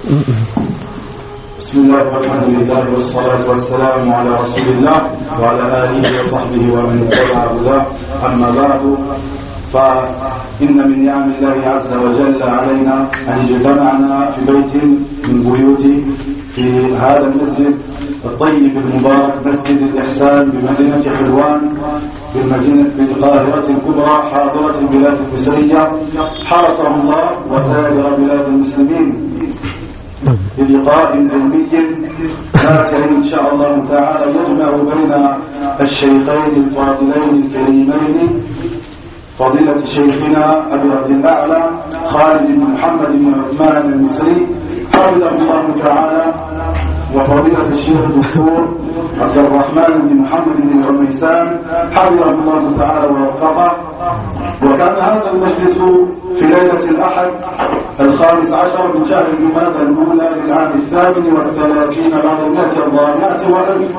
بسم الله والحمد لله والصلاة والسلام على رسول الله وعلى آله وصحبه ومن اتبع هداه. أما بعد، فإن من نعم الله عز وجل علينا أن اجتمعنا في بيت من بيوت في هذا المسجد الطيب المبارك، مسجد الإحسان بمدينة حلوان بالقاهرة الكبرى، حاضرة البلاد المصرية، حرسه الله وسائر بلاد المسلمين بلقاء علمي نافع إن شاء الله تعالى يجمع بين الشيخين الفاضلين الكريمين، فضيلة شيخنا أبي عبد الأعلى خالد بن محمد بن عثمان المصري حفظه الله تعالى، وفضيلة الشيخ الدكتور عبد الرحمن بن محمد بن العميسان حفظه الله تعالى ووفقه. وكان هذا المجلس في ليلة الأحد 15 من شهر جمادى الأولى للعام 38 بعد 100 وألف.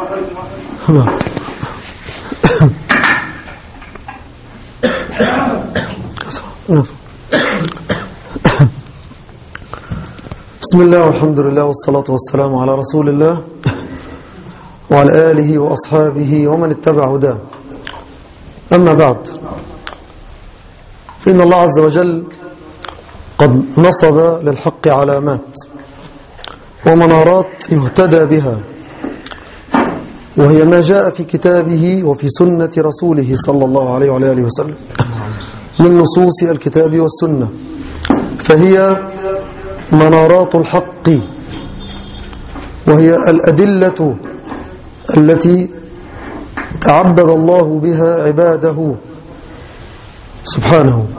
بسم الله والحمد لله والصلاة والسلام على رسول الله وعلى آله وأصحابه ومن اتبع هداه. أما بعد، فإن الله عز وجل قد نصب للحق علامات ومنارات يهتدى بها، وهي ما جاء في كتابه وفي سنة رسوله صلى الله عليه وعلى آله وسلم من نصوص الكتاب والسنة، فهي منارات الحق، وهي الأدلة التي تعبد الله بها عباده سبحانه.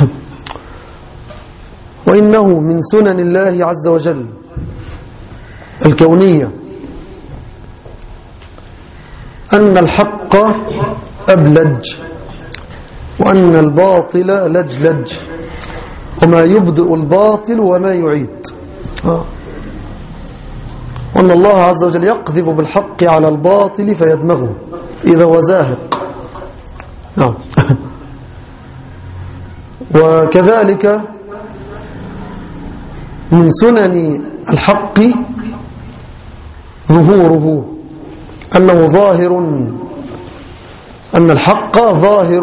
وإنه من سنن الله عز وجل الكونية أن الحق أبلج وأن الباطل لجلج، وما يبدئ الباطل وما يعيد، وأن الله عز وجل يقذف بالحق على الباطل فيدمغه إذا هو زاهق. وكذلك من سنن الحق ظهوره، أنه ظاهر، أن الحق ظاهر.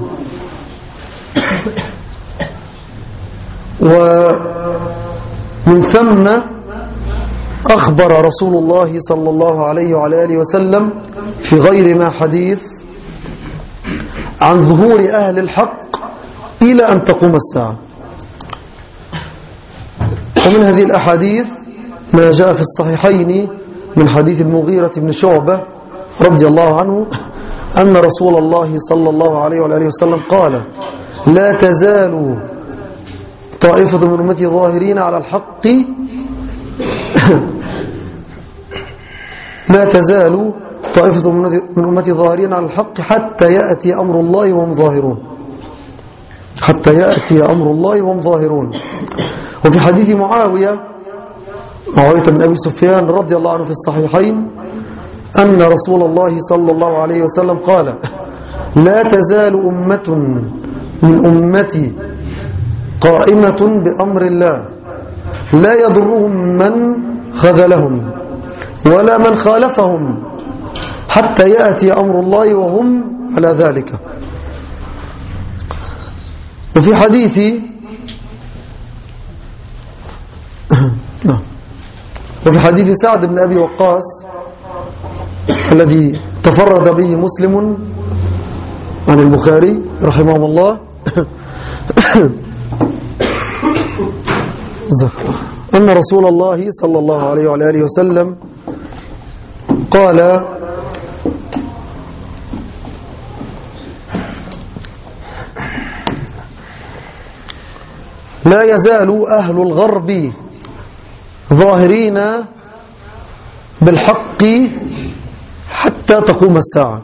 ومن ثم أخبر رسول الله صلى الله عليه وعلى آله وسلم في غير ما حديث عن ظهور أهل الحق إلى أن تقوم الساعة. ومن هذه الأحاديث ما جاء في الصحيحين من حديث المغيرة بن شعبة رضي الله عنه أن رسول الله صلى الله عليه وعلى آله وسلم قال: لا تزال طائفة من أمتي ظاهرين على الحق لا تزال طائفة من أمتي ظاهرين على الحق حتى يأتي أمر الله وهم ظاهرون، حتى يأتي أمر الله وهم ظاهرون. وفي حديث معاوية بن أبي سفيان رضي الله عنه في الصحيحين أن رسول الله صلى الله عليه وسلم قال: لا تزال أمة من أمتي قائمة بأمر الله لا يضرهم من خذلهم ولا من خالفهم حتى يأتي أمر الله وهم على ذلك. وفي حديث سعد بن أبي وقاص الذي تفرد به مسلم عن البخاري رحمه الله أن رسول الله صلى الله عليه وعلى آله وسلم قال: لا يزال أهل الغرب ظاهرين بالحق حتى تقوم الساعة.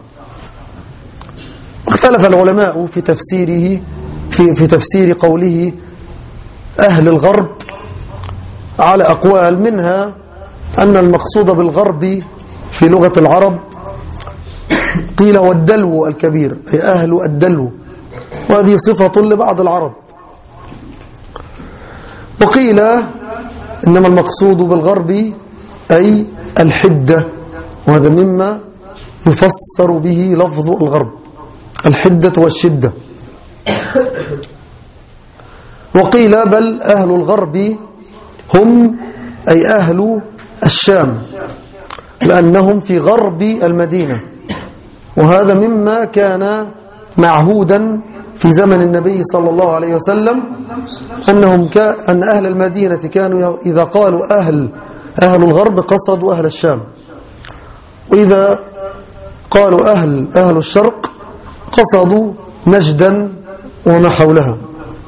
اختلف العلماء في تفسيره في تفسير قوله أهل الغرب على أقوال، منها أن المقصود بالغرب في لغة العرب قيل والدلو الكبير، أي أهل الدلو، وهذه صفة لبعض العرب. وقيل إنما المقصود بالغرب أي الحدة، وهذا مما يفسر به لفظ الغرب، الحدة والشدة. وقيل بل أهل الغرب هم أي أهل الشام، لأنهم في غرب المدينة، وهذا مما كان معهودا في زمن النبي صلى الله عليه وسلم، أن أهل المدينة كانوا إذا قالوا أهل الغرب قصدوا أهل الشام، وإذا قالوا أهل الشرق قصدوا نجدا وما حولها،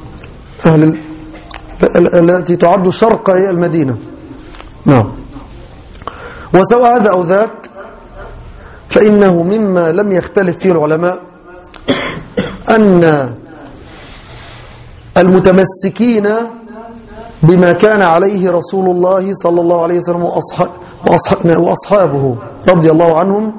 التي تعد شرق المدينة. نعم. وسواء هذا أو ذاك فإنه مما لم يختلف فيه العلماء أن المتمسكين بما كان عليه رسول الله صلى الله عليه وسلم وأصحابه رضي الله عنهم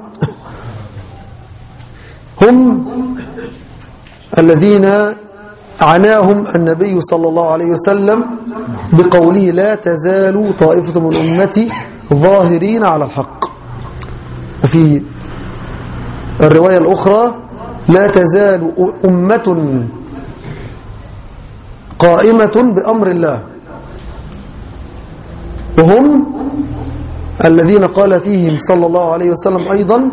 هم الذين عناهم النبي صلى الله عليه وسلم بقوله لا تزال طائفة من أمتي ظاهرين على الحق. وفي الرواية الأخرى لا تزال أمة قائمة بأمر الله، وهم الذين قال فيهم صلى الله عليه وسلم أيضا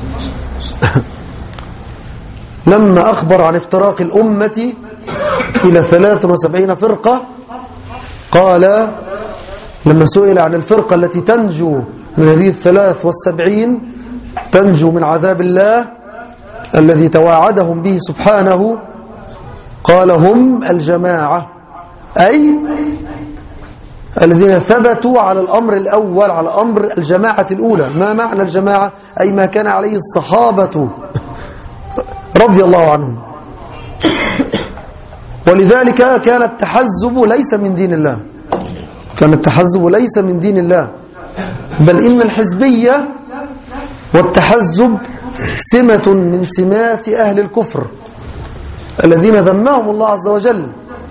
لما أخبر عن افتراق الأمة إلى 73 فرقة، قال لما سئل عن الفرقة التي تنجو من هذه 73 تنجو من عذاب الله الذي توعدهم به سبحانه، قال هم الجماعة، أي الذين ثبتوا على الأمر الأول، على أمر الجماعة الأولى. ما معنى الجماعة؟ أي ما كان عليه الصحابة رضي الله عنهم. ولذلك كان التحزب ليس من دين الله، كان التحزب ليس من دين الله، بل إن الحزبية والتحزب سمة من سمات أهل الكفر الذين ذمهم الله عز وجل،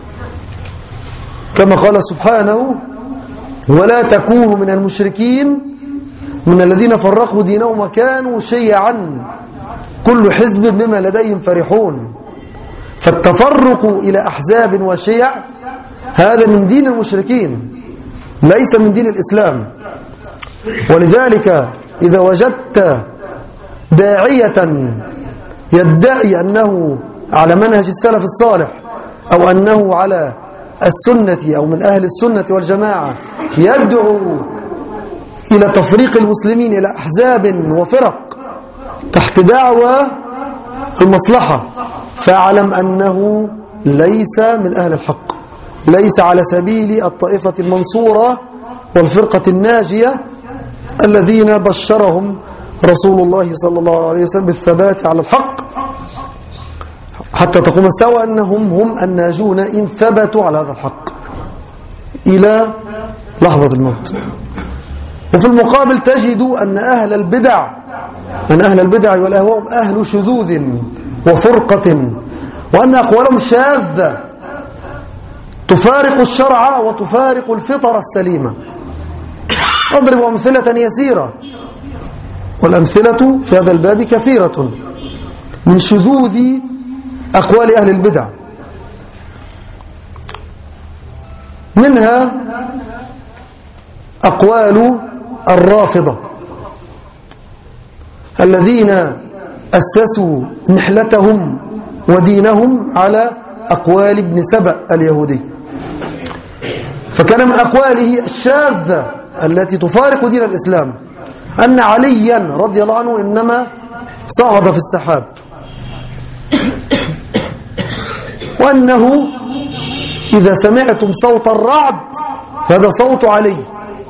كما قال سبحانه ولا تكونوا من المشركين من الذين فرقوا دينهم وكانوا شيعا كل حزب بما لديهم فرحون. فالتفرق إلى أحزاب وشيع هذا من دين المشركين ليس من دين الإسلام. ولذلك إذا وجدت داعية يدعي أنه على منهج السلف الصالح أو أنه على السنة أو من أهل السنة والجماعة يدعو إلى تفريق المسلمين إلى أحزاب وفرق تحت دعوى المصلحة، فاعلم أنه ليس من أهل الحق، ليس على سبيل الطائفة المنصورة والفرقة الناجية الذين بشرهم رسول الله صلى الله عليه وسلم بالثبات على الحق حتى تقوم الساعة أنهم هم الناجون إن ثبتوا على هذا الحق إلى لحظة الموت. وفي المقابل تجد أن أهل البدع والأهواء أهل شذوذ وفرقة، وأن أقوالهم شاذة تفارق الشرع وتفارق الفطر السليمة. أضرب أمثلة يسيرة، والأمثلة في هذا الباب كثيرة من شذوذ أقوال أهل البدع. منها أقوال الرافضة الذين أسسوا نحلتهم ودينهم على أقوال ابن سبأ اليهودي. فكان من أقواله الشاذة التي تفارق دين الإسلام أن عليا رضي الله عنه إنما صعد في السحاب، وأنه إذا سمعتم صوت الرعد هذا صوت علي.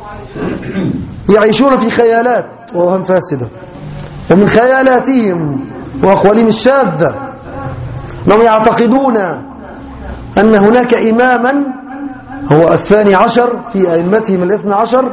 يعيشون في خيالات ووهم فاسدة، ومن خيالاتهم وأقوالهم الشاذة أنهم يعتقدون أن هناك إماما هو 12 في أئمتهم 12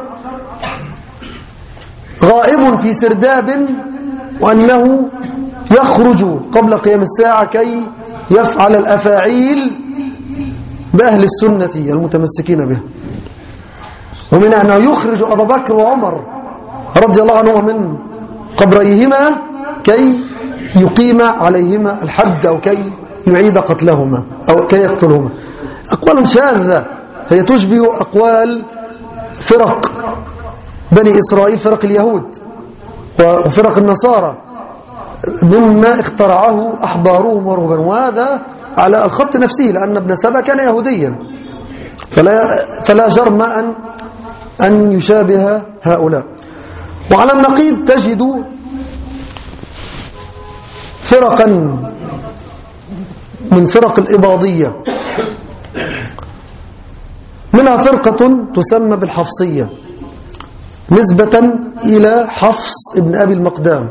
غائب في سرداب، وأنه يخرج قبل قيام الساعة كي يفعل الأفاعيل بأهل السنة المتمسكين به. ومن أنه يخرج أبا بكر وعمر رضي الله عنهما من قبريهما كي يقيم عليهما الحد أو كي يعيد قتلهما أو كي يقتلهما. أقوال شاذة هي تشبه أقوال فرق بني إسرائيل، فرق اليهود وفرق النصارى، مما اخترعه أحبارهم ورهبانهم، وهذا على الخط نفسه، لأن ابن سبأ كان يهوديا، فلا جرم أن يشابه هؤلاء. وعلى النقيض تجد فرقا من فرق الإباضية، منها فرقة تسمى بالحفصية نسبة إلى حفص ابن أبي المقدام.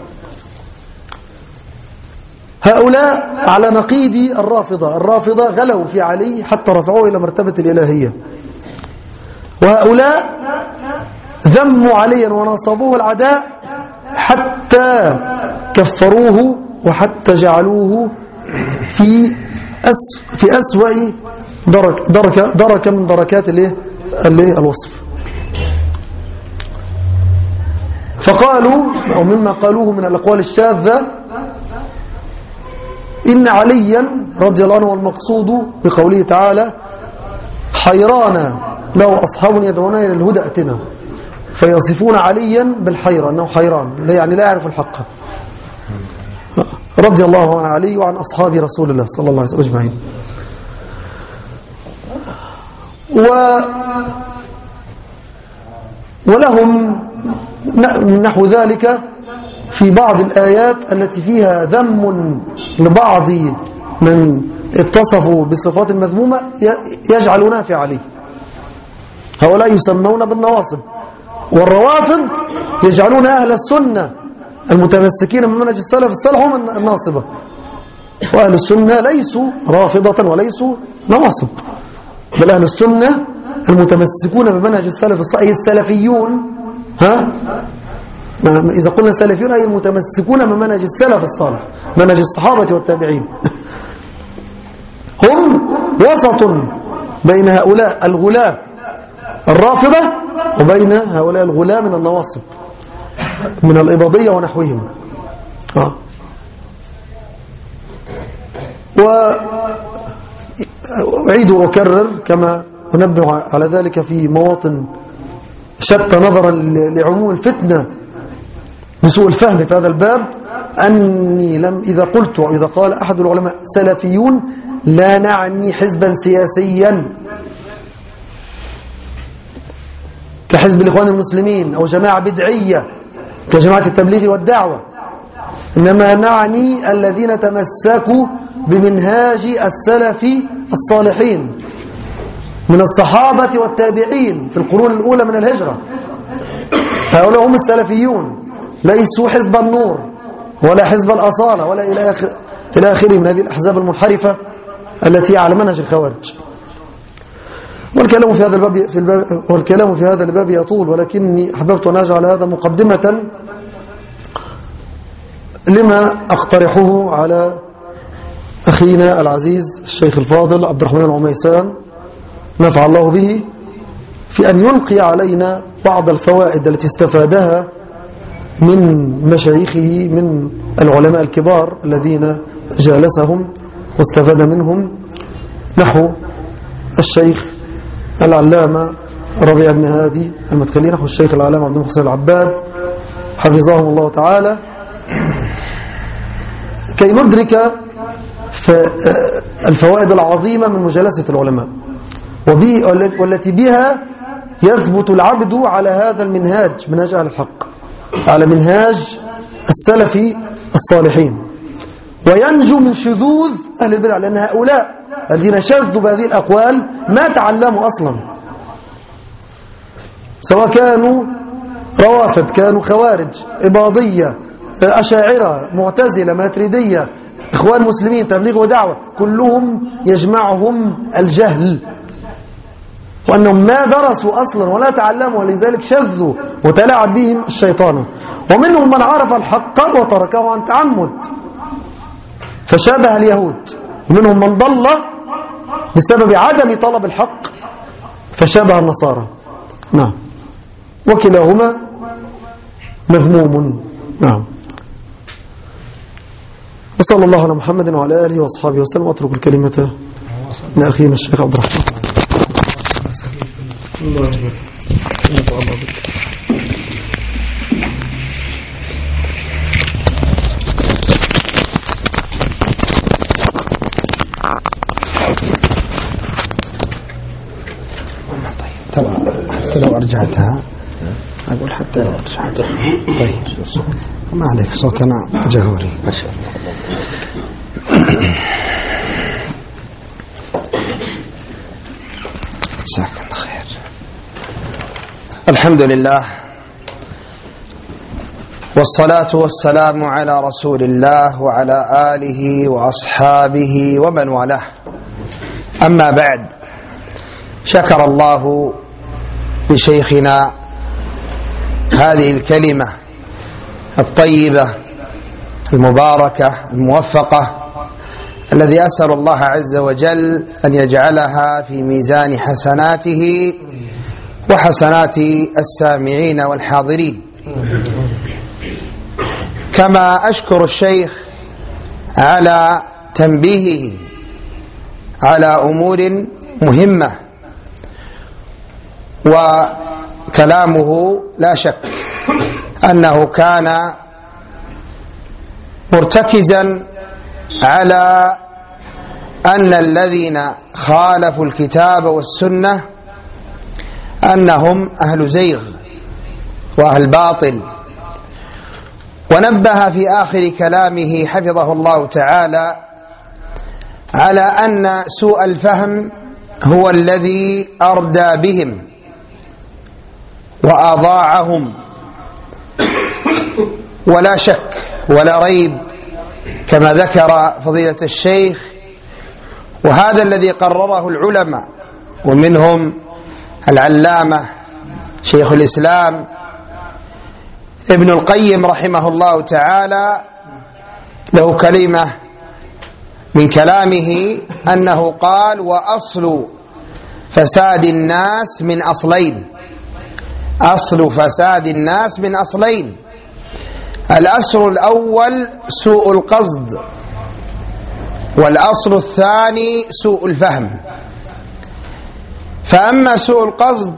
هؤلاء على نقيض الرافضة غلوا في علي حتى رفعوه إلى مرتبة الإلهية، وهؤلاء ذموا عليا ونصبوه العداء حتى كفروه وحتى جعلوه في أسوأ دركة من دركات الوصف. فقالوا، أو مما قالوه من الأقوال الشاذة، إن عليا رضي الله عنه المقصود بقوله تعالى حيران له أصحاب يدعون إلى الهدى ائتنا، فيصفون عليا بالحيرة أنه حيران، يعني لا يعرف الحق، رضي الله عن علي وعن أصحاب رسول الله صلى الله عليه وسلم أجمعين. ولهم نحو ذلك في بعض الآيات التي فيها ذم لبعض من اتصفوا بالصفات المذمومة يجعلونها في علي. هؤلاء يسمون بالنواصب، والروافض يجعلون أهل السنة المتمسكين من منهج السلف الصالح هم الناصبة، وأهل السنة ليسوا رافضة وليسوا نواصب، بل أهل السنة المتمسكون بمنهج السلف الصالح أي السلفيون. إذا قلنا السلفيون أي المتمسكون بمنهج السلف الصالح، منهج الصحابة والتابعين. هم وسط بين هؤلاء الغلاة الرافضة وبين هؤلاء الغلاة من النواصب من الإباضية ونحوهم. وأعيد وأكرر كما أنبه على ذلك في مواطن شتى نظرا لعموم الفتنة بسوء الفهم في هذا الباب، أني إذا قلت وإذا قال أحد العلماء سلفيون لا نعني حزبا سياسيا كحزب الإخوان المسلمين أو جماعة بدعية كجماعة التبليغ والدعوة، إنما نعني الذين تمسكوا بمنهاج السلف الصالحين من الصحابة والتابعين في القرون الأولى من الهجرة. هؤلاء هم السلفيون، ليسوا حزب النور ولا حزب الأصالة ولا إلى آخره من هذه الأحزاب المنحرفة التي على منهج الخوارج. والكلام في هذا الباب يطول، ولكني أحببت أن أجعل هذا مقدمة لما أقترحه على أخينا العزيز الشيخ الفاضل عبد الرحمن العميسان نفع الله به، في أن يلقي علينا بعض الفوائد التي استفادها من مشايخه من العلماء الكبار الذين جالسهم واستفاد منهم، نحو الشيخ العلامة ربيع بن هادي المدخلي، نحو الشيخ العلامة عبد المحسن العباد حفظهم الله تعالى، كي ندرك الفوائد العظيمة من مجالسة العلماء، والتي بها يثبت العبد على هذا المنهاج، منهاج أهل الحق، على منهاج السلف الصالحين، وينجو من شذوذ أهل البدع، لأن هؤلاء الذين شذوا بهذه الأقوال ما تعلموا أصلا، سواء كانوا روافد، كانوا خوارج، إباضية، أشاعرة، معتزلة، ماتريدية، إخوان مسلمين، تبليغ ودعوة، كلهم يجمعهم الجهل، وأنهم ما درسوا أصلا ولا تعلموا، ولذلك شذوا وتلاعب بهم الشيطان. ومنهم من عرف الحق وتركه عن تعمد فشابه اليهود، ومنهم من ضل بسبب عدم طلب الحق فشابه النصارى. نعم، وكلاهما مذموم. نعم. وصلى الله على محمد وعلى آله وأصحابه وسلم. وأترك الكلمة لأخينا الشيخ عبد الرحمن. الله يبارك. حتى لو أرجعتها أقول حتى لو أرجعتها. طيب ما عليك، صوتنا جهوري ما شاء الله. جزاك الله خير. الحمد لله والصلاة والسلام على رسول الله وعلى آله وأصحابه ومن والاه. أما بعد، شكر الله لشيخنا هذه الكلمة الطيبة المباركة الموفقة، الذي أسأل الله عز وجل أن يجعلها في ميزان حسناته وحسنات السامعين والحاضرين. كما أشكر الشيخ على تنبيهه على أمور مهمة، وكلامه لا شك أنه كان مرتكزا على أن الذين خالفوا الكتاب والسنة أنهم أهل زيغ وأهل باطل، ونبه في آخر كلامه حفظه الله تعالى على أن سوء الفهم هو الذي أردى بهم وأضاعهم، ولا شك ولا ريب كما ذكر فضيلة الشيخ، وهذا الذي قرره العلماء، ومنهم العلامة شيخ الإسلام ابن القيم رحمه الله تعالى، له كلمة من كلامه أنه قال: وأصل فساد الناس من أصلين. أصل فساد الناس من أصلين: الأصل الأول سوء القصد، والأصل الثاني سوء الفهم. فأما سوء القصد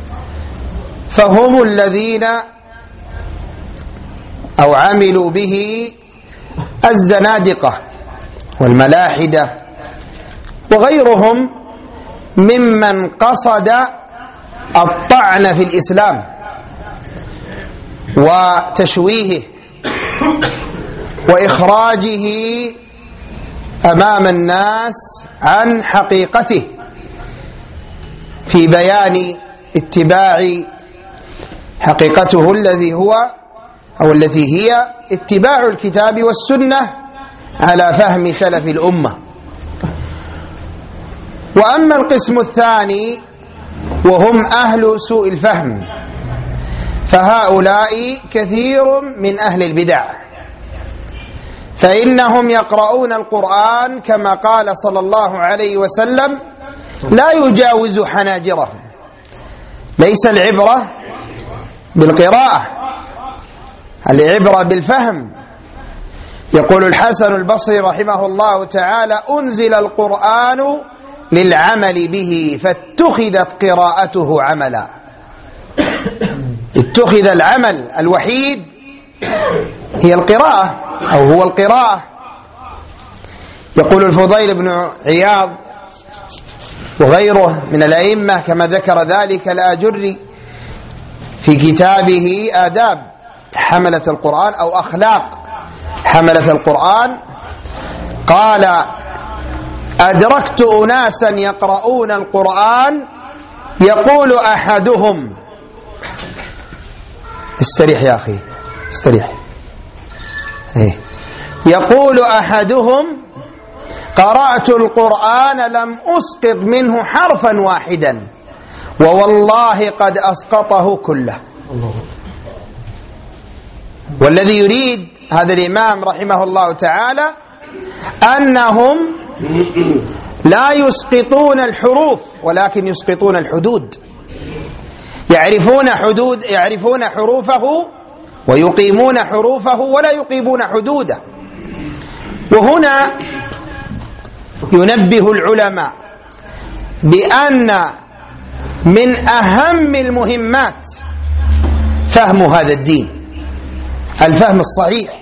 فهم الذين أو عملوا به الزنادقة والملاحدة وغيرهم ممن قصد الطعن في الإسلام وتشويهه وإخراجه أمام الناس عن حقيقته في بيان اتباع حقيقته الذي هو أو التي هي اتباع الكتاب والسنة على فهم سلف الأمة. وأما القسم الثاني وهم أهل سوء الفهم، فهؤلاء كثير من أهل البدع، فإنهم يقرؤون القرآن كما قال صلى الله عليه وسلم: لا يجاوز حناجرهم. ليس العبرة بالقراءة، العبرة بالفهم. يقول الحسن البصري رحمه الله تعالى: أنزل القرآن للعمل به فاتخذت قراءته عملا. اتخذ العمل الوحيد هي القراءة أو هو القراءة. يقول الفضيل بن عياض وغيره من الأئمة كما ذكر ذلك الآجري في كتابه آداب حملة القرآن أو أخلاق حملة القرآن، قال: أدركت أناسا يقرؤون القرآن يقول أحدهم، استريح يا أخي استريح، يقول أحدهم: قرأت القرآن لم أسقط منه حرفا واحدا ووالله قد أسقطه كله. والذي يريد هذا الإمام رحمه الله تعالى أنهم لا يسقطون الحروف ولكن يسقطون الحدود، يعرفون حروفه ويقيمون حروفه ولا يقيمون حدوده. وهنا ينبه العلماء بأن من أهم المهمات فهم هذا الدين، الفهم الصحيح.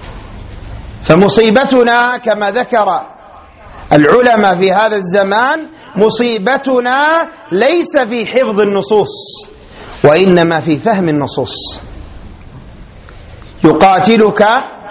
فمصيبتنا كما ذكر العلماء في هذا الزمان، مصيبتنا ليس في حفظ النصوص وإنما في فهم النصوص. يقاتلك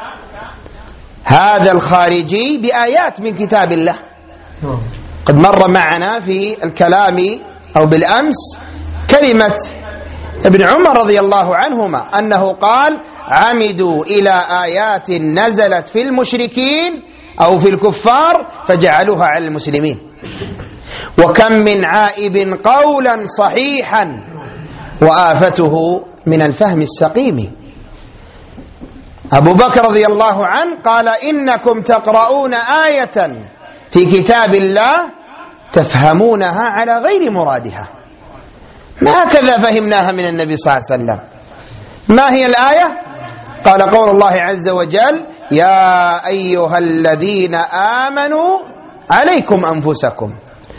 هذا الخارجي بآيات من كتاب الله. قد مر معنا في الكلام أو بالأمس كلمة ابن عمر رضي الله عنهما أنه قال: عمدوا إلى آيات نزلت في المشركين أو في الكفار فجعلوها على المسلمين. وكم من عائب قولا صحيحا وآفته من الفهم السقيم. أبو بكر رضي الله عنه قال: إنكم تقرؤون آية في كتاب الله تفهمونها على غير مرادها. ما هكذا فهمناها من النبي صلى الله عليه وسلم. ما هي الآية؟ قال: قول الله عز وجل: يا أيها الذين آمنوا عليكم أنفسكم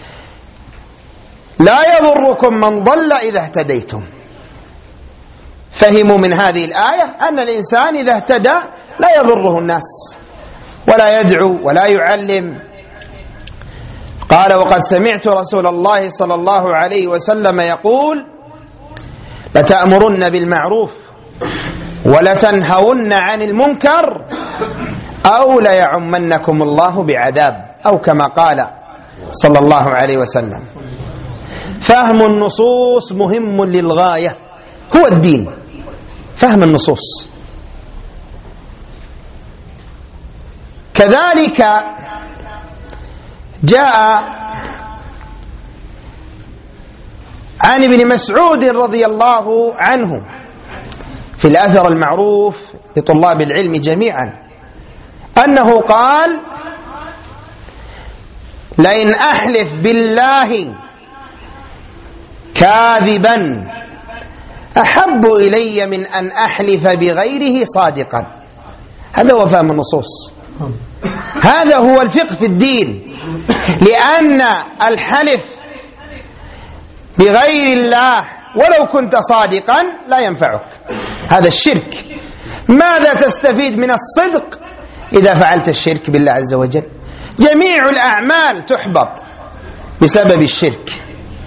لا يضركم من ضل إذا اهتديتم. فهموا من هذه الآية أن الإنسان إذا اهتدى لا يضره الناس ولا يدعو ولا يعلم. قال: وقد سمعت رسول الله صلى الله عليه وسلم يقول: لتأمرن بالمعروف ولتنهون عن المنكر أو ليعمنكم الله بعذاب، أو كما قال صلى الله عليه وسلم. فهم النصوص مهم للغاية، هو الدين، فهم النصوص. كذلك جاء عن ابن مسعود رضي الله عنه في الأثر المعروف لطلاب العلم جميعا أنه قال: لئن أحلف بالله كاذبا أحب إلي من أن أحلف بغيره صادقا. هذا هو فهم النصوص، هذا هو الفقه في الدين. لأن الحلف بغير الله ولو كنت صادقا لا ينفعك، هذا الشرك. ماذا تستفيد من الصدق إذا فعلت الشرك بالله عز وجل؟ جميع الأعمال تحبط بسبب الشرك.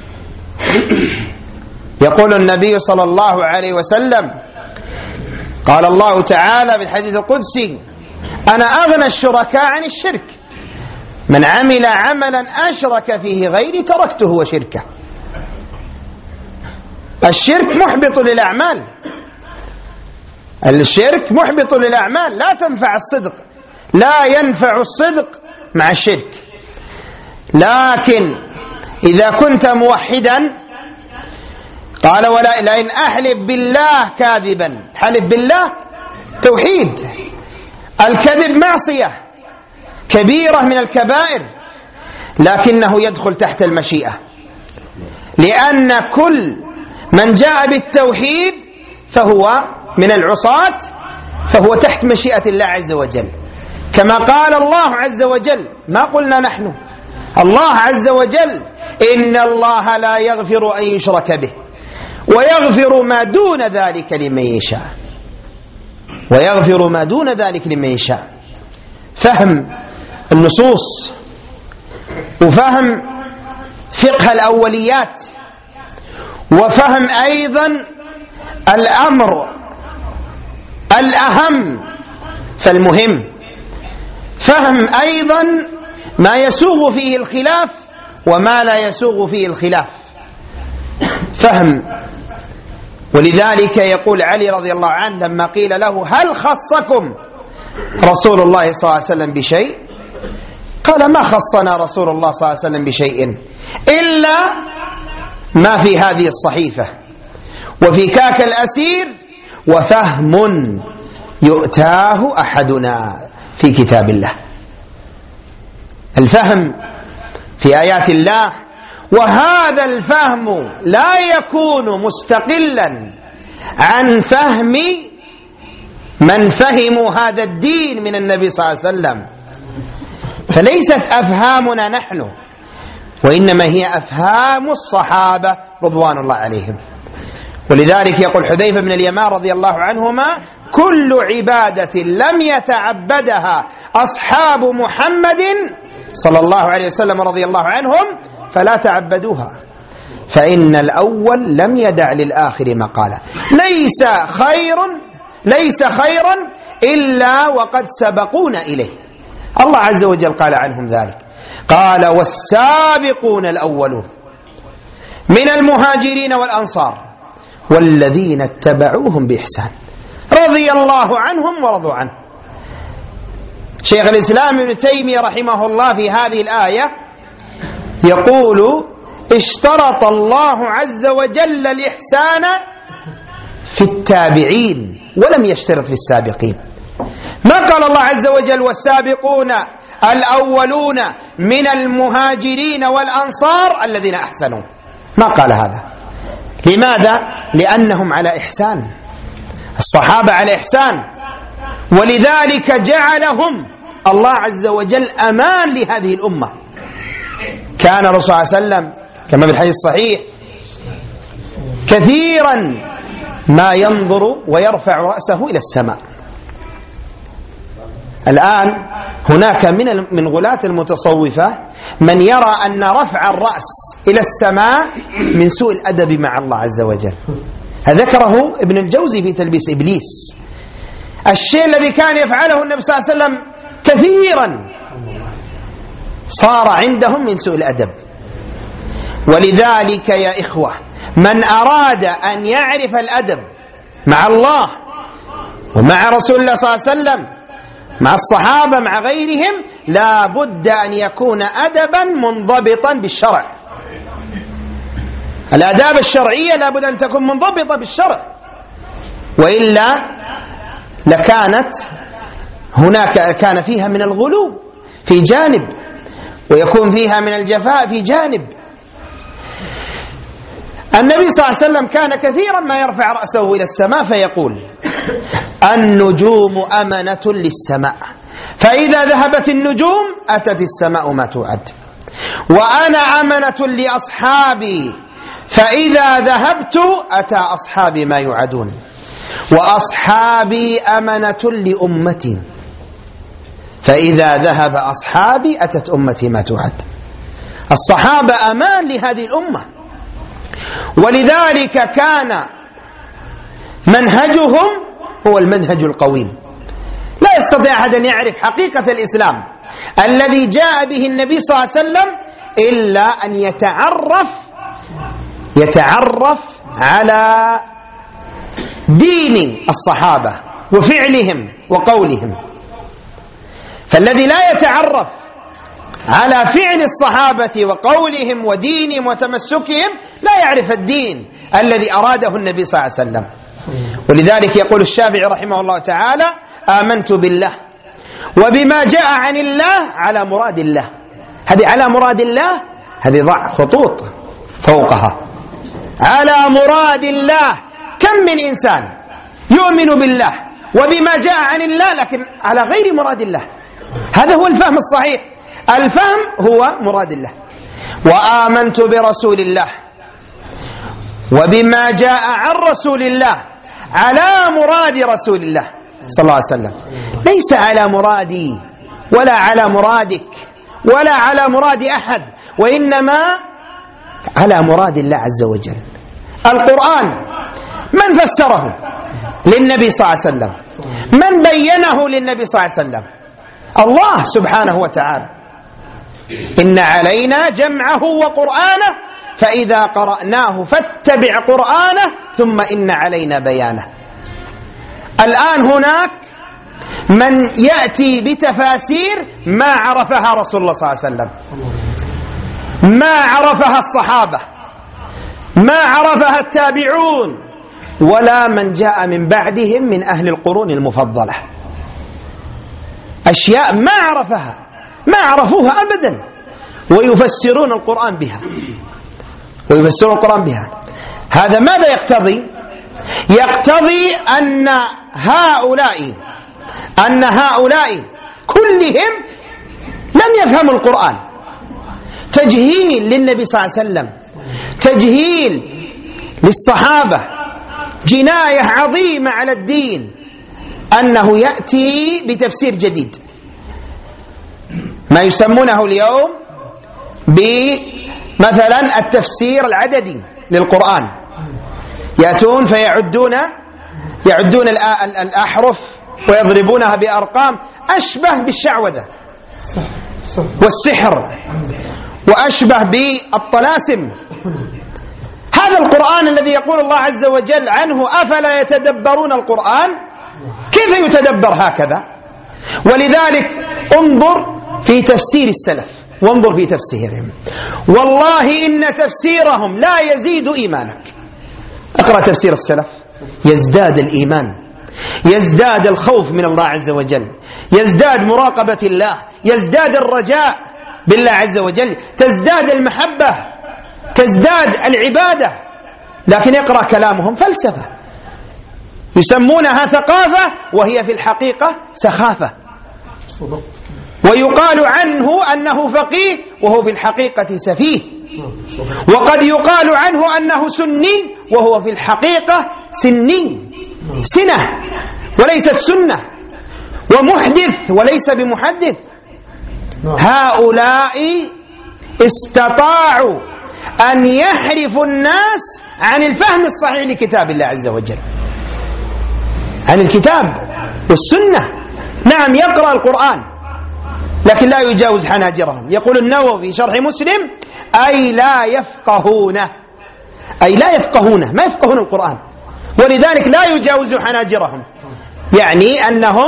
يقول النبي صلى الله عليه وسلم: قال الله تعالى في الحديث القدسي: أنا أغنى الشركاء عن الشرك، من عمل عملا أشرك فيه غيري تركته وشركه. الشرك محبط للأعمال، الشرك محبط للأعمال، لا تنفع الصدق، لا ينفع الصدق مع الشرك. لكن إذا كنت موحدا قال: لئن أحلف بالله كاذبا. حلف بالله توحيد، الكذب معصية كبيرة من الكبائر، لكنه يدخل تحت المشيئة، لأن كل من جاء بالتوحيد فهو من العصاة، فهو تحت مشيئة الله عز وجل. كما قال الله عز وجل، ما قلنا نحن، الله عز وجل: إن الله لا يغفر أن يشرك به ويغفر ما دون ذلك لمن يشاء، ويغفر ما دون ذلك لمن يشاء. فهم النصوص وفهم فقه الأوليات، وفهم أيضا الأمر الأهم فالمهم، فهم أيضا ما يسوغ فيه الخلاف وما لا يسوغ فيه الخلاف، فهم. ولذلك يقول علي رضي الله عنه لما قيل له: هل خصكم رسول الله صلى الله عليه وسلم بشيء؟ قال: ما خصنا رسول الله صلى الله عليه وسلم بشيء إلا ما في هذه الصحيفة وفي كاك الأسير وفهم يؤتاه أحدنا في كتاب الله. الفهم في آيات الله وهذا الفهم لا يكون مستقلا عن فهم من فهموا هذا الدين من النبي صلى الله عليه وسلم، فليست أفهامنا نحن، وإنما هي أفهام الصحابة رضوان الله عليهم. ولذلك يقول حذيفة بن اليمان رضي الله عنهما: كل عبادة لم يتعبدها أصحاب محمد صلى الله عليه وسلم رضي الله عنهم فلا تعبدوها، فإن الأول لم يدع للآخر مقالا. ليس خيرا إلا وقد سبقونا إليه. الله عز وجل قال عنهم ذلك، قال: والسابقون الأولون من المهاجرين والأنصار والذين اتبعوهم بإحسان رضي الله عنهم ورضوا عنه. شيخ الإسلام ابن تيمية رحمه الله في هذه الآية يقول: اشترط الله عز وجل الإحسان في التابعين ولم يشترط في السابقين. ما قال الله عز وجل: والسابقون الأولون من المهاجرين والأنصار الذين أحسنوا، ما قال هذا. لماذا؟ لأنهم على إحسان، الصحابة على إحسان، ولذلك جعلهم الله عز وجل أمان لهذه الأمة. كان الرسول صلى الله عليه وسلم كما في الحديث الصحيح كثيرا ما ينظر ويرفع رأسه إلى السماء. الآن هناك من غلاة المتصوفة من يرى أن رفع الرأس إلى السماء من سوء الأدب مع الله عز وجل. ذكره ابن الجوزي في تلبيس إبليس. الشيء الذي كان يفعله النبي صلى الله عليه وسلم كثيرا صار عندهم من سوء الأدب. ولذلك يا إخوة، من أراد أن يعرف الأدب مع الله ومع رسول الله صلى الله عليه وسلم، مع الصحابة، مع غيرهم، لا بد أن يكون أدبا منضبطا بالشرع. الآداب الشرعية لا بد أن تكون منضبطة بالشرع، وإلا كان فيها من الغلو في جانب، ويكون فيها من الجفاء في جانب. النبي صلى الله عليه وسلم كان كثيرا ما يرفع رأسه إلى السماء فيقول: النجوم أمنة للسماء، فإذا ذهبت النجوم أتت السماء ما توعد، وأنا أمنة لأصحابي، فإذا ذهبت أتى أصحابي ما يوعدون، وأصحابي أمنة لأمتي، فإذا ذهب أصحابي أتت أمتي ما توعد. الصحابة أمان لهذه الأمة، ولذلك كان منهجهم هو المنهج القويم. لا يستطيع أحد أن يعرف حقيقة الإسلام الذي جاء به النبي صلى الله عليه وسلم إلا أن يتعرف على دين الصحابة وفعلهم وقولهم. فالذي لا يتعرف على فعل الصحابة وقولهم ودينهم وتمسكهم لا يعرف الدين الذي أراده النبي صلى الله عليه وسلم. ولذلك يقول الشافعي رحمه الله تعالى: آمنت بالله وبما جاء عن الله على مراد الله. هذه على مراد الله، هذه ضع خطوط فوقها. على مراد الله، كم من إنسان يؤمن بالله وبما جاء عن الله لكن على غير مراد الله. هذا هو الفهم الصحيح. الفهم هو مراد الله. وآمنت برسول الله وبما جاء عن رسول الله على مراد رسول الله صلى الله عليه وسلم، ليس على مرادي ولا على مرادك ولا على مراد أحد، وإنما على مراد الله عز وجل. القرآن من فسره للنبي صلى الله عليه وسلم؟ من بينه للنبي صلى الله عليه وسلم؟ الله سبحانه وتعالى. إن علينا جمعه وقرآنه فإذا قرأناه فاتبع قرآنه ثم إن علينا بيانه. الآن هناك من يأتي بتفاسير ما عرفها رسول الله صلى الله عليه وسلم، ما عرفها الصحابة، ما عرفها التابعون، ولا من جاء من بعدهم من أهل القرون المفضلة. أشياء ما عرفها، ما عرفوها أبدا، ويفسرون القرآن بها. ويفسرون القرآن بها. هذا ماذا يقتضي؟ يقتضي أن هؤلاء كلهم لم يفهموا القرآن. تجهيل للنبي صلى الله عليه وسلم، تجهيل للصحابة، جناية عظيمة على الدين أنه يأتي بتفسير جديد، ما يسمونه اليوم بمثلا التفسير العددي للقرآن. يأتون فيعدون الأحرف ويضربونها بأرقام أشبه بالشعوذة والسحر وأشبه بالطلاسم. هذا القرآن الذي يقول الله عز وجل عنه أفلا يتدبرون القرآن، كيف يتدبر هكذا؟ ولذلك انظر في تفسير السلف وانظر في تفسيرهم، والله إن تفسيرهم لا يزيد إيمانك. اقرأ تفسير السلف يزداد الإيمان، يزداد الخوف من الله عز وجل، يزداد مراقبة الله، يزداد الرجاء بالله عز وجل، تزداد المحبة، تزداد العبادة. لكن اقرأ كلامهم فلسفة، يسمونها ثقافة وهي في الحقيقة سخافة. ويقال عنه أنه فقيه وهو في الحقيقة سفيه، وقد يقال عنه أنه سني وهو في الحقيقة سني، سنة وليست سنة، ومحدث وليس بمحدث. هؤلاء استطاعوا أن يحرفوا الناس عن الفهم الصحيح لكتاب الله عز وجل، عن الكتاب والسنة. نعم يقرأ القرآن لكن لا يجاوز حناجرهم. يقول النووي في شرح مسلم أي لا يفقهونه، أي لا يفقهونه، ما يفقهون القرآن، ولذلك لا يجاوز حناجرهم، يعني أنهم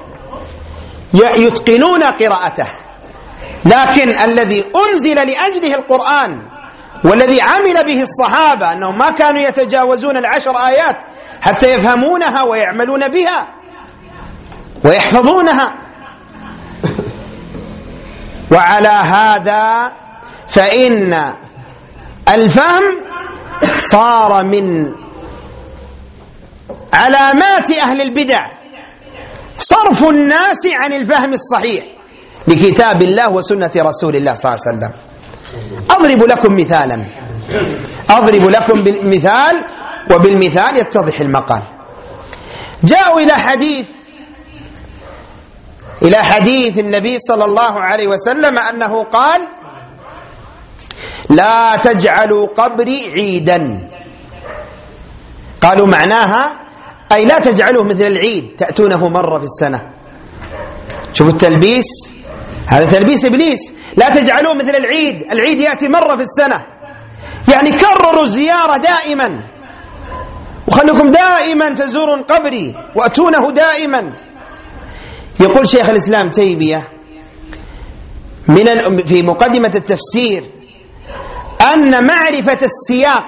يتقنون قراءته. لكن الذي أنزل لأجله القرآن والذي عمل به الصحابة أنهم ما كانوا يتجاوزون 10 آيات حتى يفهمونها ويعملون بها ويحفظونها. وعلى هذا فإن الفهم صار من علامات أهل البدع صرف الناس عن الفهم الصحيح لكتاب الله وسنة رسول الله صلى الله عليه وسلم. أضرب لكم مثالا، أضرب لكم بالمثال وبالمثال يتضح المقال. جاءوا إلى حديث النبي صلى الله عليه وسلم أنه قال لا تجعلوا قبري عيدا. قالوا معناها أي لا تجعلوه مثل العيد تأتونه مرة في السنة. شوفوا التلبيس، هذا تلبيس إبليس. لا تجعلوه مثل العيد، العيد يأتي مرة في السنة، يعني كرروا الزيارة دائما وخلوكم دائما تزورون قبري وأتونه دائما. يقول شيخ الإسلام تيمية في مقدمة التفسير أن معرفة السياق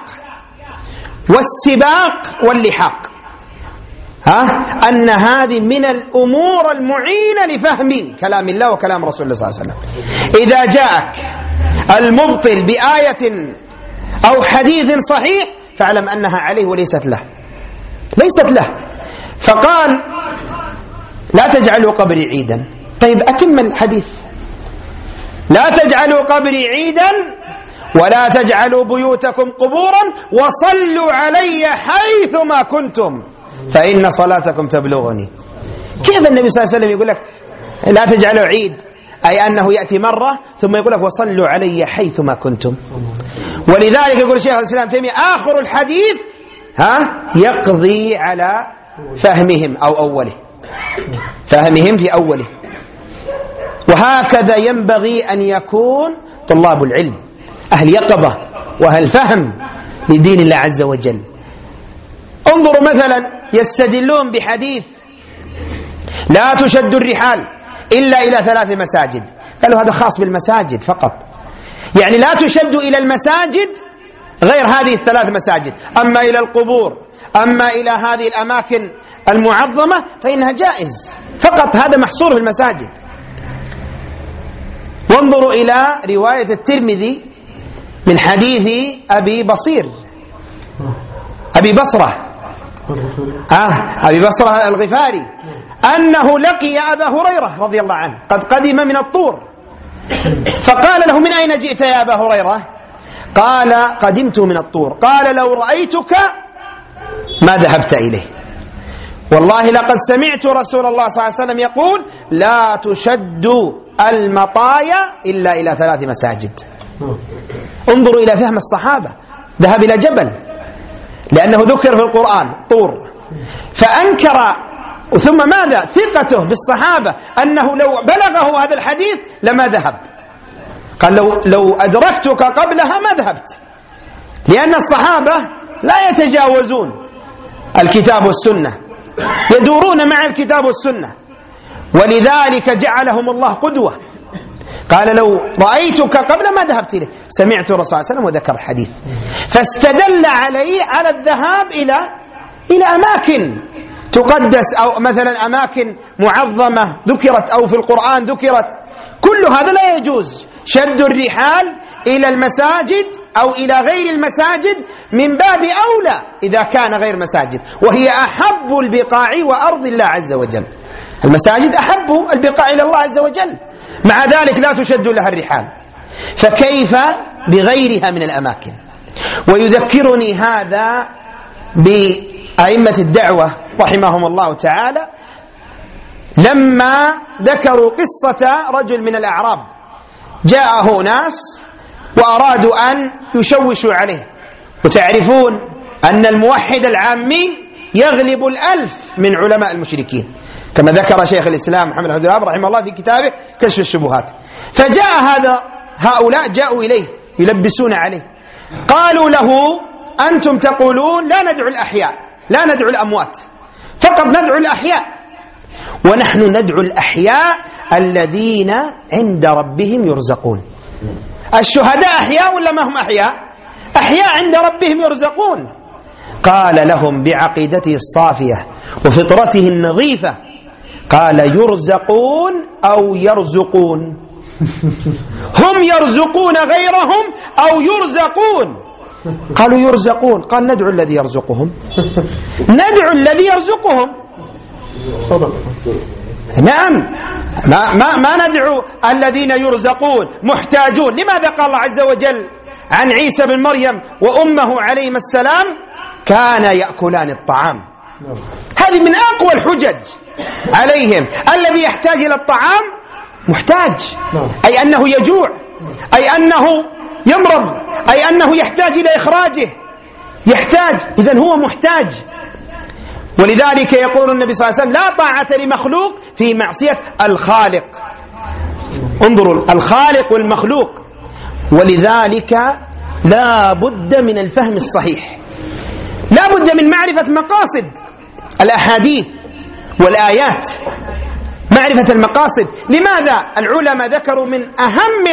والسباق واللحاق أن هذه من الأمور المعينة لفهم كلام الله وكلام رسول الله صلى الله عليه وسلم. إذا جاءك المبطل بآية أو حديث صحيح فاعلم أنها عليه وليست له، ليست له. فقال لا تجعلوا قبري عيدا. طيب أتم الحديث، لا تجعلوا قبري عيدا ولا تجعلوا بيوتكم قبورا وصلوا علي حيثما كنتم فإن صلاتكم تبلغني. كيف النبي صلى الله عليه وسلم يقول لك لا تجعلوا عيد، أي أنه يأتي مرة ثم يقول لك وصلوا علي حيثما كنتم. ولذلك يقول شيخ الإسلام تيمية آخر الحديث يقضي على فهمهم أو أوله، فهمهم في أوله. وهكذا ينبغي أن يكون طلاب العلم أهل يقظة وأهل فهم لدين الله عز وجل. انظروا مثلا يستدلون بحديث لا تشد الرحال إلا إلى 3 مساجد. قالوا هذا خاص بالمساجد فقط، يعني لا تشد إلى المساجد غير هذه 3 مساجد، أما إلى القبور أما إلى هذه الأماكن المعظمة فإنها جائز فقط، هذا محصور في المساجد. وانظروا إلى رواية الترمذي من حديث أبي بصرة أبي بصرة الغفاري أنه لقي أبا هريرة رضي الله عنه قد قدم من الطور، فقال له: من أين جئت يا أبا هريرة؟ قال: قدمت من الطور. قال: لو رأيتك ما ذهبت إليه، والله لقد سمعت رسول الله صلى الله عليه وسلم يقول: لا تشد المطايا إلا إلى 3 مساجد. انظروا إلى فهم الصحابة، ذهب إلى جبل لأنه ذكر في القرآن طور، فأنكر، ثم ماذا؟ ثقته بالصحابة أنه لو بلغه هذا الحديث لما ذهب. قال: لو أدركتك قبلها ما ذهبت، لأن الصحابة لا يتجاوزون الكتاب والسنة، يدورون مع الكتاب والسنة، ولذلك جعلهم الله قدوة. قال: لو رأيتك قبل ما ذهبت إليه. سمعت الرسول صلى الله عليه وسلم وذكر الحديث، فاستدل عليه على الذهاب إلى أماكن تقدس، أو مثلا أماكن معظمة ذكرت أو في القرآن ذكرت. كل هذا لا يجوز. شد الرحال إلى المساجد أو إلى غير المساجد من باب أولى إذا كان غير مساجد، وهي أحب البقاع وأرض الله عز وجل. المساجد أحب البقاع إلى الله عز وجل، مع ذلك لا تشد لها الرحال، فكيف بغيرها من الأماكن؟ ويذكرني هذا بأئمة الدعوة رحمهم الله تعالى لما ذكروا قصة رجل من الأعراب جاءه ناس وأرادوا أن يشوشوا عليه، وتعرفون أن الموحد العامي يغلب 1000 من علماء المشركين، كما ذكر شيخ الإسلام محمد عبد الوهاب رحمه الله في كتابه كشف الشبهات. فجاء هؤلاء جاءوا إليه يلبسون عليه، قالوا له: أنتم تقولون لا ندعو الأحياء، لا ندعو الأموات، فقط ندعو الأحياء، ونحن ندعو الأحياء الذين عند ربهم يرزقون. الشهداء أحياء ولا ما هم أحياء؟ أحياء عند ربهم يرزقون. قال لهم بعقيدته الصافية وفطرته النظيفة، قال: يرزقون أو يرزقون؟ هم يرزقون غيرهم أو يرزقون؟ قالوا: يرزقون. قال: ندعو الذي يرزقهم. ندعو الذي يرزقهم. نعم، ما ندعو الذين يرزقون محتاجون. لماذا قال الله عز وجل عن عيسى بن مريم وأمه عليهما السلام كان يأكلان الطعام؟ هذه من أقوى الحجج عليهم. الذي يحتاج إلى الطعام محتاج، أي أنه يجوع، أي أنه يمرض، أي أنه يحتاج إلى إخراجه، يحتاج، إذن هو محتاج. ولذلك يقول النبي صلى الله عليه وسلم: لا طاعة لمخلوق في معصية الخالق. انظروا، الخالق والمخلوق. ولذلك لا بد من الفهم الصحيح، لا بد من معرفة مقاصد الأحاديث والآيات، معرفة المقاصد. لماذا العلماء ذكروا من أهم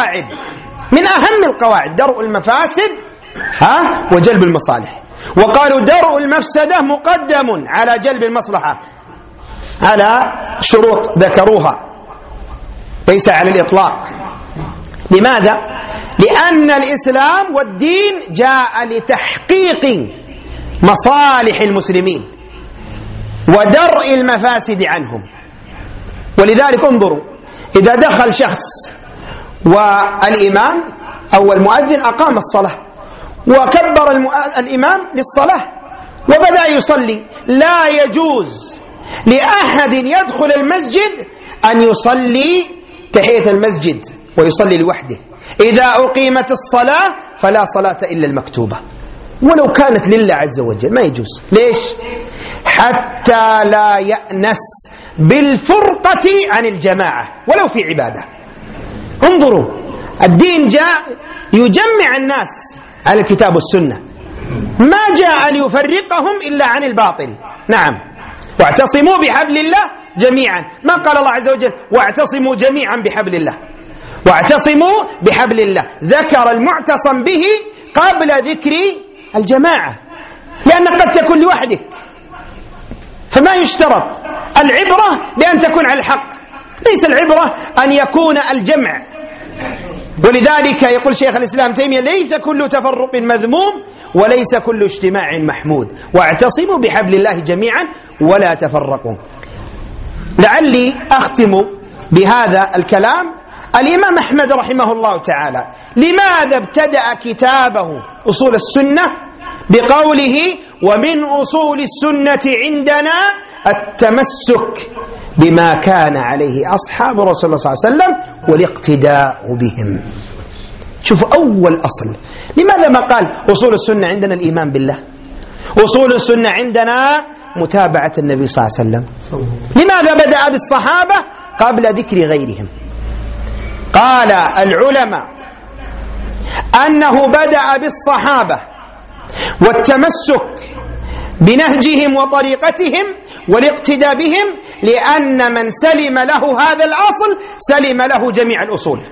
القواعد درء المفاسد وجلب المصالح، وقالوا درء المفسدة مقدم على جلب المصلحة، على شروط ذكروها ليس على الإطلاق. لماذا؟ لأن الإسلام والدين جاء لتحقيق مصالح المسلمين ودرء المفاسد عنهم. ولذلك انظروا، إذا دخل شخص والإمام أو المؤذن أقام الصلاة وكبر الإمام للصلاة وبدأ يصلي، لا يجوز لأحد يدخل المسجد أن يصلي تحية المسجد ويصلي لوحده. إذا أقيمت الصلاة فلا صلاة إلا المكتوبة، ولو كانت لله عز وجل، ما يجوز. ليش؟ حتى لا يأنس بالفرقة عن الجماعة ولو في عبادة. انظروا، الدين جاء يجمع الناس على الكتاب والسنة، ما جاء ليفرقهم إلا عن الباطل. نعم، واعتصموا بحبل الله جميعا. ما قال الله عز وجل واعتصموا جميعا بحبل الله؟ واعتصموا بحبل الله، ذكر المعتصم به قبل ذكر الجماعة، لأن قد تكون لوحدك، فما يشترط. العبرة بأن تكون على الحق، ليس العبرة أن يكون الجمع. ولذلك يقول شيخ الإسلام تيمية: ليس كل تفرق مذموم وليس كل اجتماع محمود، واعتصموا بحبل الله جميعا ولا تفرقوا. لعلي أختم بهذا الكلام. الإمام أحمد رحمه الله تعالى لماذا ابتدأ كتابه أصول السنة بقوله: ومن أصول السنة عندنا التمسك بما كان عليه أصحاب رسول الله صلى الله عليه وسلم والاقتداء بهم؟ شوفوا أول أصل. لماذا ما قال أصول السنة عندنا الإيمان بالله؟ أصول السنة عندنا متابعة النبي صلى الله عليه وسلم. لماذا بدأ بالصحابة قبل ذكر غيرهم؟ قال العلماء أنه بدأ بالصحابة والتمسك بنهجهم وطريقتهم والاقتداء بهم، لأن من سلم له هذا الأصل سلم له جميع الأصول.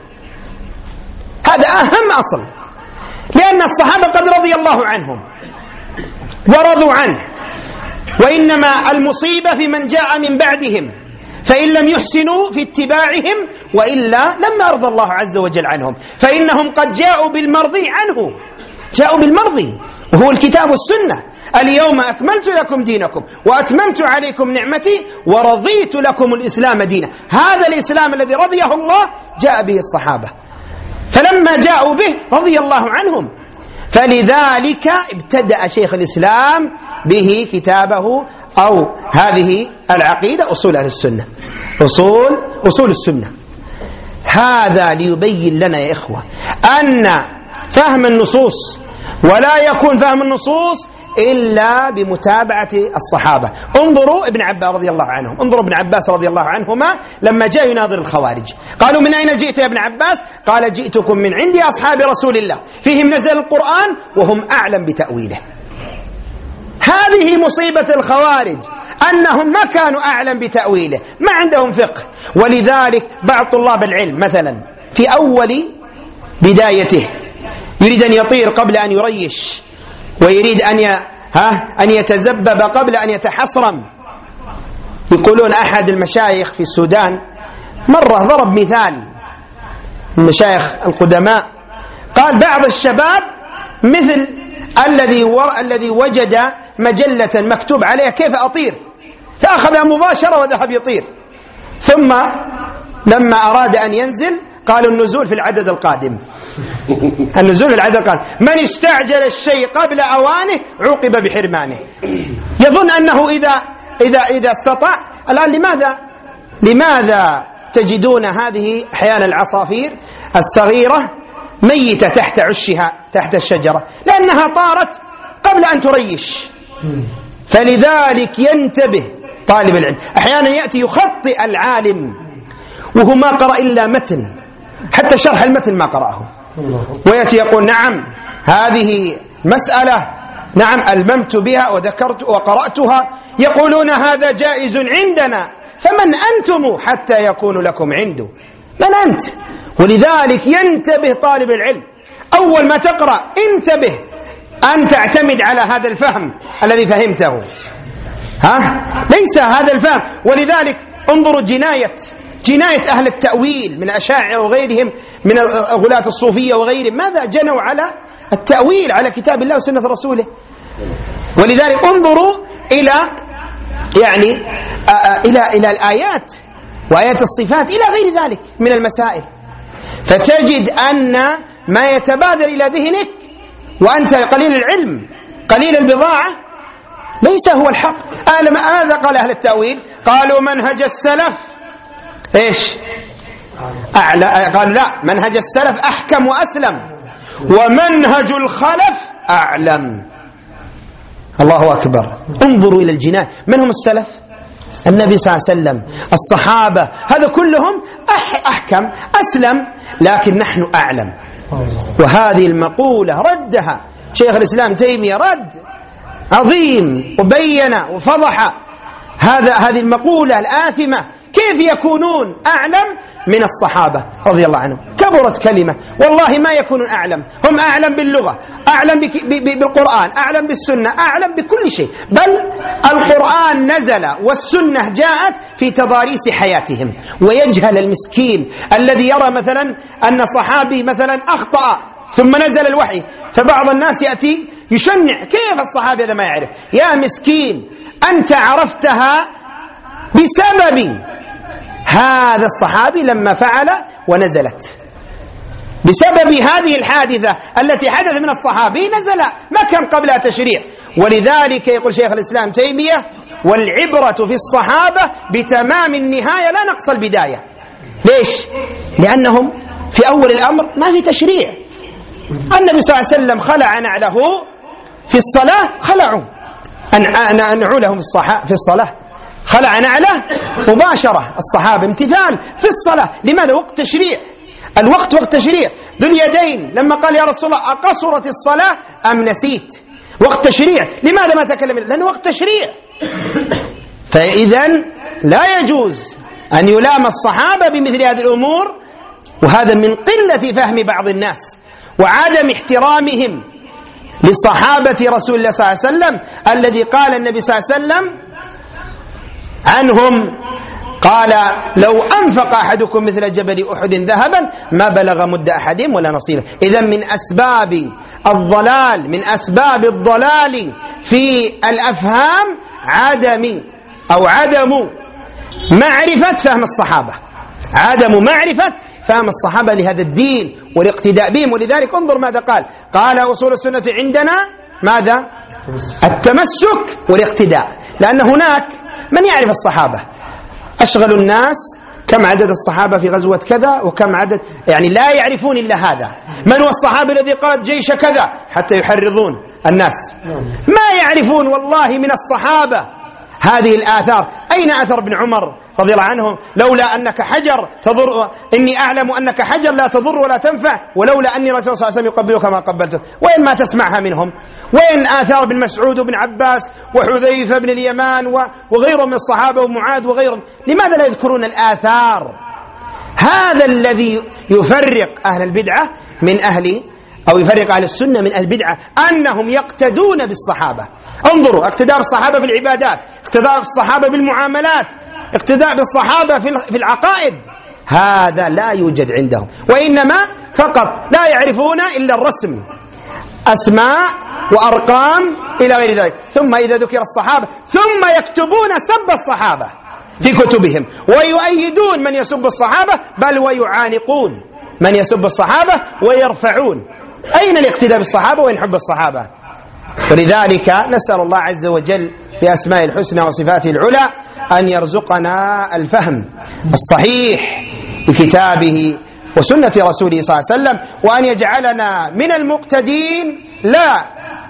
هذا أهم أصل، لأن الصحابة قد رضي الله عنهم ورضوا عنه، وإنما المصيبة في من جاء من بعدهم، فإن لم يحسنوا في اتباعهم وإلا لما أرضى الله عز وجل عنهم، فإنهم قد جاءوا بالمرضي عنه، جاءوا بالمرضي وهو الكتاب والسنة: اليوم أكملت لكم دينكم وأتممت عليكم نعمتي ورضيت لكم الإسلام دينا. هذا الإسلام الذي رضيه الله جاء به الصحابة، فلما جاءوا به رضي الله عنهم، فلذلك ابتدأ شيخ الإسلام به كتابه أو هذه العقيدة أصول أهل السنة، أصول السنة. هذا ليبين لنا يا إخوة أن فهم النصوص ولا يكون فهم النصوص إلا بمتابعة الصحابة. انظروا ابن عباس رضي الله عنهم، انظروا ابن عباس رضي الله عنهما لما جاء يناظر الخوارج، قالوا: من أين جئت يا ابن عباس؟ قال: جئتكم من عند أصحاب رسول الله فيهم نزل القرآن وهم أعلم بتأويله. هذه مصيبة الخوارج، أنهم ما كانوا أعلم بتأويله، ما عندهم فقه. ولذلك بعض طلاب العلم مثلا في أول بدايته يريد أن يطير قبل أن يريش، ويريد أن يتزبب قبل أن يتحصرم. يقولون أحد المشايخ في السودان مرة ضرب مثال من مشايخ القدماء، قال: بعض الشباب مثل الذي وجد مجلة مكتوب عليها كيف أطير، فأخذها مباشرة وذهب يطير، ثم لما أراد أن ينزل قالوا: النزول في العدد القادم. النزول في العدد القادم. من استعجل الشيء قبل أوانه عوقب بحرمانه. يظن أنه إذا استطاع. الآن لماذا تجدون هذه أحيانا العصافير الصغيرة ميتة تحت عشها تحت الشجرة؟ لأنها طارت قبل أن تريش. فلذلك ينتبه طالب العلم. أحيانا يأتي يخطئ العالم وهو ما قرأ إلا متن، حتى شرح المتن ما قرأه، ويأتي يقول: نعم هذه مسألة، نعم ألممت بها وذكرت وقرأتها، يقولون هذا جائز عندنا، فمن أنتم حتى يكون لكم عنده؟ من أنت؟ ولذلك ينتبه طالب العلم أول ما تقرأ، انتبه أن تعتمد على هذا الفهم الذي فهمته، ليس هذا الفهم. ولذلك انظروا جناية أهل التأويل من الأشاعرة وغيرهم من غلاة الصوفية وغيرهم، ماذا جنوا على التأويل على كتاب الله وسنة رسوله. ولذلك انظروا إلى الآيات وآيات الصفات إلى غير ذلك من المسائل، فتجد أن ما يتبادر إلى ذهنك وأنت قليل العلم قليل البضاعة ليس هو الحق. ماذا قال أهل التأويل؟ قالوا منهج السلف إيش؟ أعلى. قالوا لا، منهج السلف أحكم وأسلم، ومنهج الخلف أعلم. الله أكبر. انظروا إلى الجنان. من هم السلف؟ النبي صلى الله عليه وسلم، الصحابة، هذا كلهم أحكم أسلم، لكن نحن أعلم. وهذه المقولة ردها شيخ الإسلام تيمية رد عظيم وبين وفضح هذه المقولة الآثمة. كيف يكونون أعلم من الصحابة رضي الله عنهم. كبرت كلمة، والله ما يكونون أعلم، هم أعلم باللغة، أعلم بالقرآن، أعلم بالسنة، أعلم بكل شيء، بل القرآن نزل والسنة جاءت في تضاريس حياتهم. ويجهل المسكين الذي يرى مثلا أن صحابي مثلا أخطأ ثم نزل الوحي، فبعض الناس يأتي يشنع، كيف الصحابي هذا ما يعرف؟ يا مسكين، أنت عرفتها بسبب هذا الصحابي لما فعل ونزلت، بسبب هذه الحادثة التي حدث من الصحابي نزل، ما كان قبلها تشريع. ولذلك يقول شيخ الإسلام تيمية: والعبرة في الصحابة بتمام النهاية لا نقص البداية. ليش؟ لأنهم في أول الأمر ما في تشريع. النبي صلى الله عليه وسلم خلع نعله في الصلاة، خلعوا نعلهم في الصلاة، خلع نعله مباشرة الصحابة، امتثال في الصلاة. لماذا؟ وقت تشريع، الوقت وقت تشريع. ذو اليدين لما قال يا رسول الله أقصرت الصلاة أم نسيت؟ وقت تشريع. لماذا ما تكلم؟ لأنه وقت تشريع. فإذا لا يجوز أن يلام الصحابة بمثل هذه الأمور، وهذا من قلة فهم بعض الناس وعدم احترامهم لصحابة رسول الله صلى الله عليه وسلم، الذي قال النبي صلى الله عليه وسلم عنهم، قال: لو أنفق أحدكم مثل جبل أحد ذهبا ما بلغ مد أحدهم ولا نصيبه. إذن من أسباب الضلال، من أسباب الضلال في الأفهام عدم معرفة فهم الصحابة، عدم معرفة فهم الصحابة لهذا الدين والاقتداء بهم. ولذلك انظر ماذا قال أصول السنة عندنا ماذا؟ التمسك والاقتداء. لأن هناك من يعرف الصحابة، أشغل الناس كم عدد الصحابة في غزوة كذا وكم عدد، يعني لا يعرفون إلا هذا. من هو الصحابي الذي قاد جيش كذا، حتى يحرضون الناس، ما يعرفون والله من الصحابة هذه الآثار. أين أثر ابن عمر رضي الله عنه: لولا أنك حجر تضر، إني أعلم أنك حجر لا تضر ولا تنفع، ولولا أني رسول صلى الله عليه وسلم يقبلك ما قبلته. وين ما تسمعها منهم؟ وين آثار بن مسعود وابن عباس وحذيفة بن اليمان وغيرهم من الصحابة ومعاذ وغيرهم؟ لماذا لا يذكرون الآثار؟ هذا الذي يفرق أهل البدعة من أهل، أو يفرق أهل السنة من أهل البدعة، أنهم يقتدون بالصحابة. انظروا، اقتداء بالصحابة في العبادات، اقتداء بالصحابة بالمعاملات، اقتداء بالصحابة في العقائد، هذا لا يوجد عندهم. وإنما فقط لا يعرفون إلا الرسم، أسماء وأرقام إلى غير ذلك. ثم إذا ذكر الصحابة ثم يكتبون سب الصحابة في كتبهم، ويؤيدون من يسب الصحابة، بل ويعانقون من يسب الصحابة ويرفعون. أين الاقتداء بالصحابة وين حب الصحابة؟ ولذلك نسأل الله عز وجل بأسماء الحسنى وصفاته العلى أن يرزقنا الفهم الصحيح لكتابه وسنة رسوله صلى الله عليه وسلم، وأن يجعلنا من المقتدين لا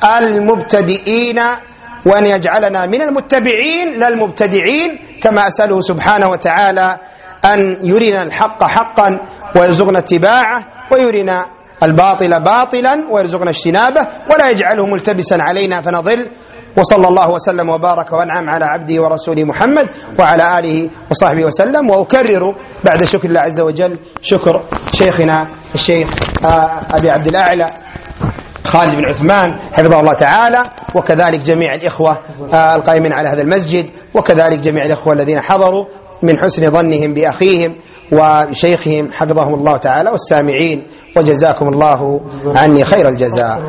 المبتدئين، وأن يجعلنا من المتبعين لا المبتدعين، كما أسأله سبحانه وتعالى أن يرينا الحق حقا ويرزقنا اتباعه، ويرينا الباطل باطلا ويرزقنا اجتنابه، ولا يجعله ملتبسا علينا فنضل. وصلى الله وسلم وبارك وانعم على عبده ورسوله محمد وعلى آله وصحبه وسلم. وأكرر بعد شكر الله عز وجل شكر شيخنا الشيخ أبي عبد الأعلى خالد بن عثمان حفظه الله تعالى، وكذلك جميع الإخوة القائمين على هذا المسجد، وكذلك جميع الإخوة الذين حضروا من حسن ظنهم بأخيهم وشيخهم حفظهم الله تعالى، والسامعين، وجزاكم الله عني خير الجزاء.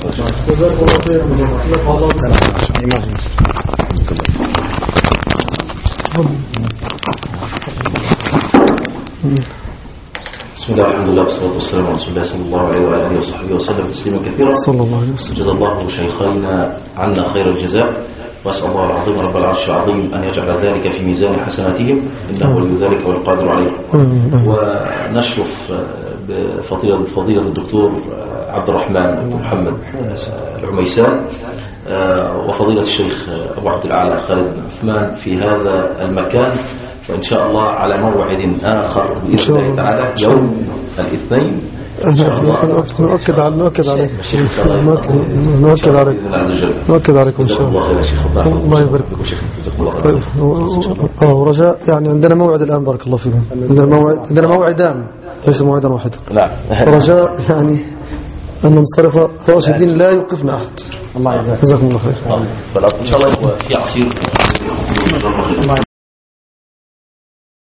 بسم الله الحمد لله والصلاة والسلام على رسول الله صلى الله عليه وعلى آله وصحبه وسلم تسليما كثيرا. صلى الله عليه وسلم. جزا الله شيخينا عنا خير الجزاء، وأسأل الله العظيم رب العرش العظيم أن يجعل ذلك في ميزان حسناتهم، إنه ولي ذلك والقادر عليه. ونشرف بفضيلة الدكتور عبد الرحمن بن محمد العميسان وفضيلة الشيخ أبو عبد الأعلى خالد بن عثمان في هذا المكان، وإن شاء الله على موعد آخر بإذن الله تعالى يوم الاثنين نؤكد عليكم إن شاء الله. الله يبارك فيكم. ورجاء يعني عندنا موعد الآن، بارك الله فيكم. عندنا موعدان ليس موعدا واحدا. رجاء يعني أن ننصرف راشدين لا يوقفنا أحد. الله يجزاكم الله خير. إن شاء الله في عصير